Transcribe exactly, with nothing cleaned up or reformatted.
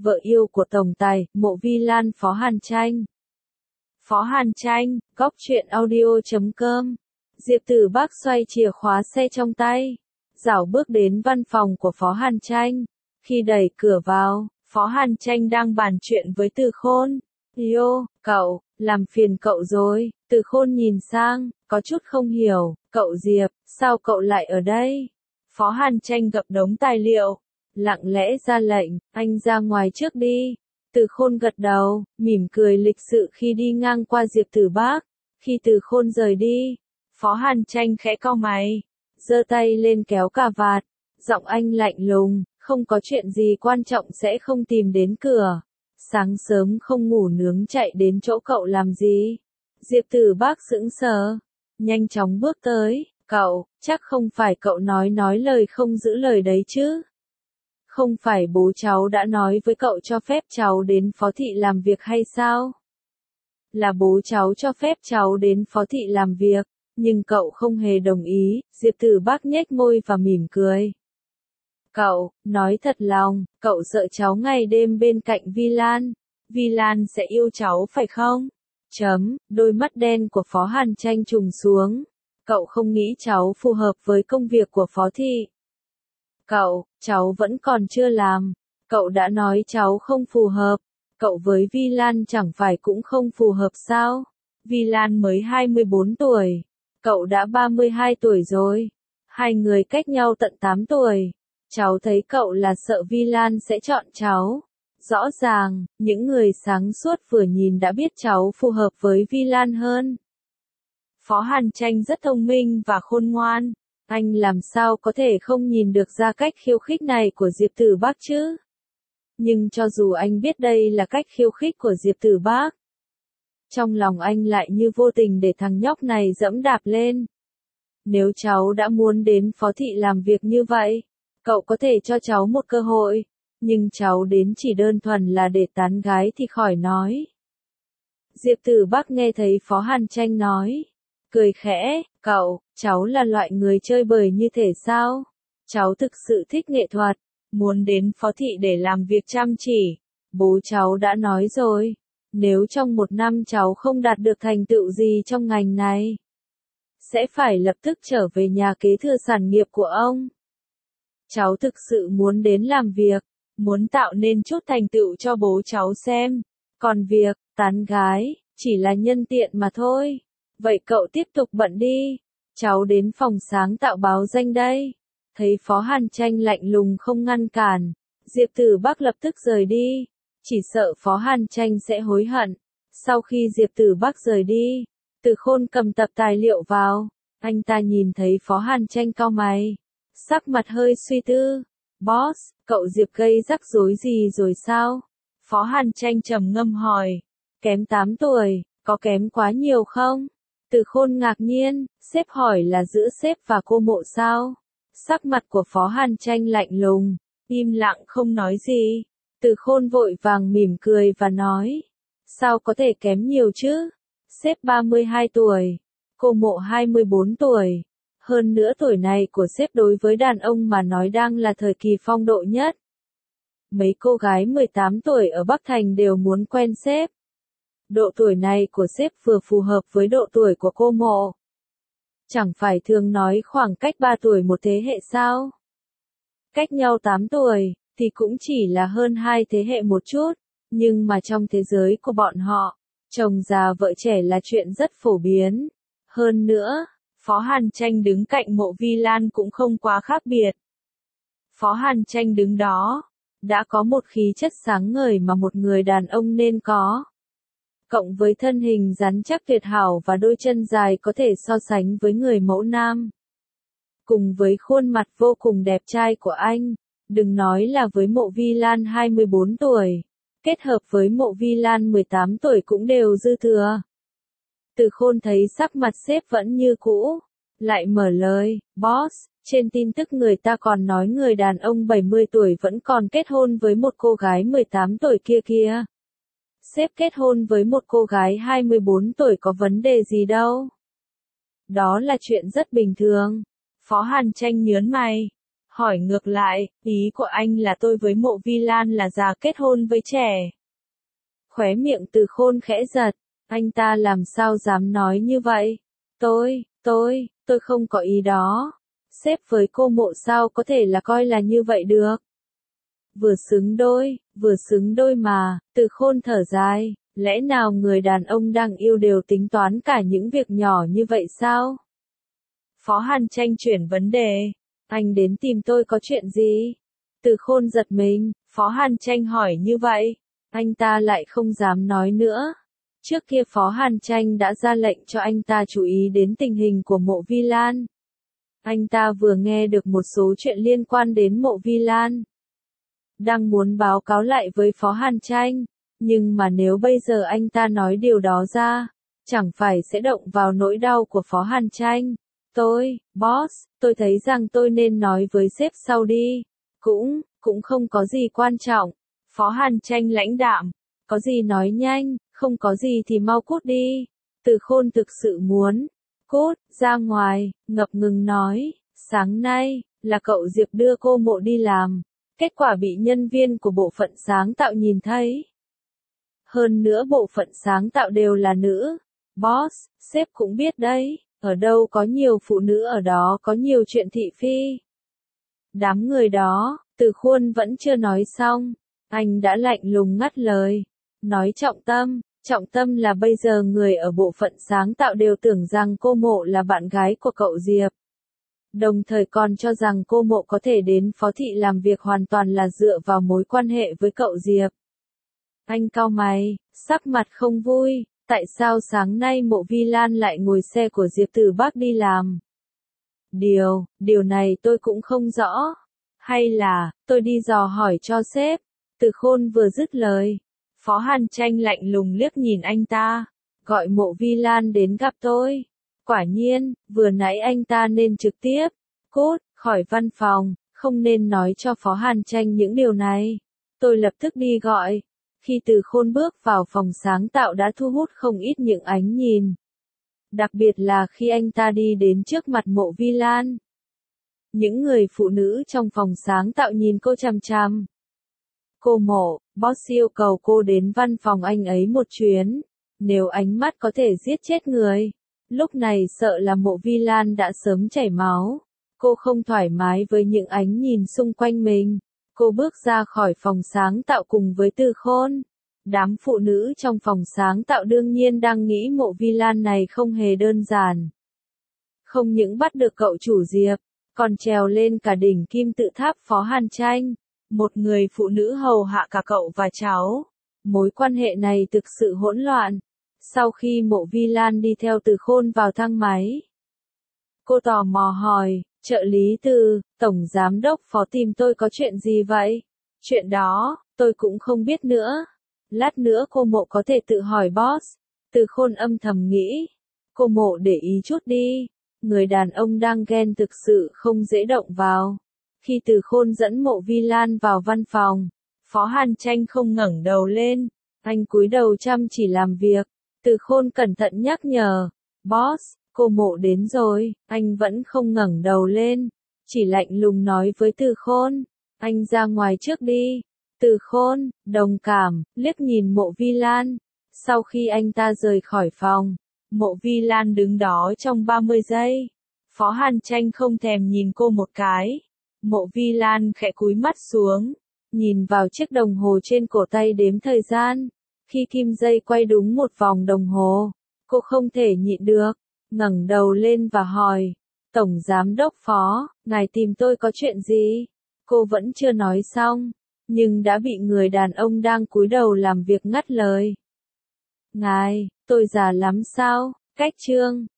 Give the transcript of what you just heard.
vợ yêu của tổng tài, Mộ Vi Lan Phó Hàn Tranh. Phó Hàn Tranh, góc truyện audio chấm com. Diệp Tử Bác xoay chìa khóa xe trong tay, dảo bước đến văn phòng của Phó Hàn Tranh. Khi đẩy cửa vào, Phó Hàn Tranh đang bàn chuyện với Từ Khôn. Yo, cậu, làm phiền cậu rồi. Từ Khôn nhìn sang, có chút không hiểu, cậu Diệp, sao cậu lại ở đây? Phó Hàn Tranh gập đống tài liệu, lặng lẽ ra lệnh, anh ra ngoài trước đi. Từ Khôn gật đầu, mỉm cười lịch sự khi đi ngang qua Diệp Tử Bác. Khi Từ Khôn rời đi, Phó Hàn Tranh khẽ cau mày, giơ tay lên kéo cà vạt, giọng anh lạnh lùng, không có chuyện gì quan trọng sẽ không tìm đến cửa. Sáng sớm không ngủ nướng chạy đến chỗ cậu làm gì? Diệp Tử Bác sững sờ, nhanh chóng bước tới, cậu, chắc không phải cậu nói nói lời không giữ lời đấy chứ? Không phải bố cháu đã nói với cậu cho phép cháu đến Phó Thị làm việc hay sao? Là bố cháu cho phép cháu đến Phó Thị làm việc, nhưng cậu không hề đồng ý. Diệp Tử Bác nhếch môi và mỉm cười. Cậu, nói thật lòng, cậu sợ cháu ngày đêm bên cạnh Vi Lan. Vi Lan sẽ yêu cháu phải không? Chấm, đôi mắt đen của Phó Hàn Tranh trùng xuống. Cậu không nghĩ cháu phù hợp với công việc của Phó Thị. Cậu, cháu vẫn còn chưa làm. Cậu đã nói cháu không phù hợp. Cậu với Vi Lan chẳng phải cũng không phù hợp sao? Vi Lan mới hai mươi bốn tuổi. Cậu đã ba mươi hai tuổi rồi. Hai người cách nhau tận tám tuổi. Cháu thấy cậu là sợ Vi Lan sẽ chọn cháu. Rõ ràng, những người sáng suốt vừa nhìn đã biết cháu phù hợp với Vi Lan hơn. Phó Hàn Tranh rất thông minh và khôn ngoan. Anh làm sao có thể không nhìn được ra cách khiêu khích này của Diệp Tử Bác chứ? Nhưng cho dù anh biết đây là cách khiêu khích của Diệp Tử Bác, trong lòng anh lại như vô tình để thằng nhóc này dẫm đạp lên. Nếu cháu đã muốn đến Phó Thị làm việc như vậy, cậu có thể cho cháu một cơ hội, nhưng cháu đến chỉ đơn thuần là để tán gái thì khỏi nói. Diệp Tử Bác nghe thấy Phó Hàn Tranh nói, cười khẽ, cậu, cháu là loại người chơi bời như thể sao? Cháu thực sự thích nghệ thuật, muốn đến Phó Thị để làm việc chăm chỉ. Bố cháu đã nói rồi, nếu trong một năm cháu không đạt được thành tựu gì trong ngành này, sẽ phải lập tức trở về nhà kế thừa sản nghiệp của ông. Cháu thực sự muốn đến làm việc, muốn tạo nên chút thành tựu cho bố cháu xem. Còn việc, tán gái, chỉ là nhân tiện mà thôi. Vậy cậu tiếp tục bận đi. Cháu đến phòng sáng tạo báo danh đây. Thấy Phó Hàn Tranh lạnh lùng không ngăn cản, Diệp Tử Bác lập tức rời đi. Chỉ sợ Phó Hàn Tranh sẽ hối hận. Sau khi Diệp Tử Bác rời đi, Từ Khôn cầm tập tài liệu vào. Anh ta nhìn thấy Phó Hàn Tranh cau mày, sắc mặt hơi suy tư. Boss, cậu Diệp gây rắc rối gì rồi sao? Phó Hàn Tranh trầm ngâm hỏi. Kém tám tuổi, có kém quá nhiều không? Từ Khôn ngạc nhiên, sếp hỏi là giữa sếp và cô Mộ sao? Sắc mặt của Phó Hàn Tranh lạnh lùng, im lặng không nói gì. Từ Khôn vội vàng mỉm cười và nói, sao có thể kém nhiều chứ? Sếp ba mươi hai tuổi, cô Mộ hai mươi bốn tuổi. Hơn nữa tuổi này của sếp đối với đàn ông mà nói đang là thời kỳ phong độ nhất. Mấy cô gái mười tám tuổi ở Bắc Thành đều muốn quen sếp. Độ tuổi này của sếp vừa phù hợp với độ tuổi của cô Mộ. Chẳng phải thường nói khoảng cách ba tuổi một thế hệ sao? Cách nhau tám tuổi, thì cũng chỉ là hơn hai thế hệ một chút, nhưng mà trong thế giới của bọn họ, chồng già vợ trẻ là chuyện rất phổ biến. Hơn nữa, Phó Hàn Tranh đứng cạnh Mộ Vi Lan cũng không quá khác biệt. Phó Hàn Tranh đứng đó, đã có một khí chất sáng ngời mà một người đàn ông nên có. Cộng với thân hình rắn chắc tuyệt hảo và đôi chân dài có thể so sánh với người mẫu nam. Cùng với khuôn mặt vô cùng đẹp trai của anh, đừng nói là với Mộ Vi Lan hai mươi bốn tuổi, kết hợp với Mộ Vi Lan mười tám tuổi cũng đều dư thừa. Từ Khôn thấy sắc mặt sếp vẫn như cũ, lại mở lời, boss, trên tin tức người ta còn nói người đàn ông bảy mươi tuổi vẫn còn kết hôn với một cô gái mười tám tuổi kia kia. Sếp kết hôn với một cô gái hai mươi bốn tuổi có vấn đề gì đâu. Đó là chuyện rất bình thường. Phó Hàn Tranh nhớn mày. Hỏi ngược lại, ý của anh là tôi với Mộ Vi Lan là già kết hôn với trẻ. Khóe miệng Từ Khôn khẽ giật, anh ta làm sao dám nói như vậy? Tôi, tôi, tôi không có ý đó. Sếp với cô Mộ sao có thể là coi là như vậy được? Vừa xứng đôi, vừa xứng đôi mà, Từ Khôn thở dài, lẽ nào người đàn ông đang yêu đều tính toán cả những việc nhỏ như vậy sao? Phó Hàn Tranh chuyển vấn đề, anh đến tìm tôi có chuyện gì? Từ Khôn giật mình, Phó Hàn Tranh hỏi như vậy, anh ta lại không dám nói nữa. Trước kia Phó Hàn Tranh đã ra lệnh cho anh ta chú ý đến tình hình của Mộ Vi Lan. Anh ta vừa nghe được một số chuyện liên quan đến Mộ Vi Lan. Đang muốn báo cáo lại với Phó Hàn Tranh, nhưng mà nếu bây giờ anh ta nói điều đó ra, chẳng phải sẽ động vào nỗi đau của Phó Hàn Tranh. Tôi, boss, tôi thấy rằng tôi nên nói với sếp sau đi. Cũng, cũng không có gì quan trọng. Phó Hàn Tranh lãnh đạm. Có gì nói nhanh, không có gì thì mau cút đi. Từ Khôn thực sự muốn. Cút, ra ngoài, ngập ngừng nói. Sáng nay, là cậu Diệp đưa cô Mộ đi làm. Kết quả bị nhân viên của bộ phận sáng tạo nhìn thấy. Hơn nữa bộ phận sáng tạo đều là nữ. Boss, sếp cũng biết đấy. Ở đâu có nhiều phụ nữ ở đó có nhiều chuyện thị phi. Đám người đó, Từ Khôn vẫn chưa nói xong. Anh đã lạnh lùng ngắt lời. Nói trọng tâm, trọng tâm là bây giờ người ở bộ phận sáng tạo đều tưởng rằng cô Mộ là bạn gái của cậu Diệp. Đồng thời còn cho rằng cô Mộ có thể đến phó thị làm việc hoàn toàn là dựa vào mối quan hệ với cậu Diệp. Anh cau mày, sắc mặt không vui. Tại sao sáng nay Mộ Vi Lan lại ngồi xe của Diệp Tử Bác đi làm? Điều, điều này tôi cũng không rõ. Hay là, tôi đi dò hỏi cho sếp. Từ Khôn vừa dứt lời. Phó Hàn Tranh lạnh lùng liếc nhìn anh ta. Gọi Mộ Vi Lan đến gặp tôi. Quả nhiên, vừa nãy anh ta nên trực tiếp. Cút, khỏi văn phòng, không nên nói cho Phó Hàn Tranh những điều này. Tôi lập tức đi gọi. Khi Từ Khôn bước vào phòng sáng tạo đã thu hút không ít những ánh nhìn. Đặc biệt là khi anh ta đi đến trước mặt Mộ Vi Lan. Những người phụ nữ trong phòng sáng tạo nhìn cô chằm chằm. Cô Mộ, boss yêu cầu cô đến văn phòng anh ấy một chuyến. Nếu ánh mắt có thể giết chết người. Lúc này sợ là Mộ Vi Lan đã sớm chảy máu. Cô không thoải mái với những ánh nhìn xung quanh mình. Cô bước ra khỏi phòng sáng tạo cùng với Từ Khôn. Đám phụ nữ trong phòng sáng tạo đương nhiên đang nghĩ Mộ Vi Lan này không hề đơn giản. Không những bắt được cậu chủ Diệp, còn trèo lên cả đỉnh kim tự tháp Phó Hàn Tranh. Một người phụ nữ hầu hạ cả cậu và cháu. Mối quan hệ này thực sự hỗn loạn. Sau khi Mộ Vi Lan đi theo Từ Khôn vào thang máy, cô tò mò hỏi, trợ lý Từ, tổng giám đốc Phó tìm tôi có chuyện gì vậy? Chuyện đó, tôi cũng không biết nữa. Lát nữa cô Mộ có thể tự hỏi boss. Từ Khôn âm thầm nghĩ. Cô Mộ để ý chút đi. Người đàn ông đang ghen thực sự không dễ động vào. Khi Từ Khôn dẫn Mộ Vi Lan vào văn phòng, Phó Hàn Tranh không ngẩng đầu lên. Anh cúi đầu chăm chỉ làm việc. Từ Khôn cẩn thận nhắc nhở. Boss, cô Mộ đến rồi. Anh vẫn không ngẩng đầu lên. Chỉ lạnh lùng nói với Từ Khôn. Anh ra ngoài trước đi. Từ Khôn, đồng cảm, liếc nhìn Mộ Vi Lan. Sau khi anh ta rời khỏi phòng, Mộ Vi Lan đứng đó trong ba mươi giây. Phó Hàn Tranh không thèm nhìn cô một cái. Mộ Vi Lan khẽ cúi mắt xuống, nhìn vào chiếc đồng hồ trên cổ tay đếm thời gian. Khi kim dây quay đúng một vòng đồng hồ, cô không thể nhịn được, ngẩng đầu lên và hỏi, Tổng Giám đốc Phó, ngài tìm tôi có chuyện gì? Cô vẫn chưa nói xong, nhưng đã bị người đàn ông đang cúi đầu làm việc ngắt lời. Ngài, tôi già lắm sao? Cách chương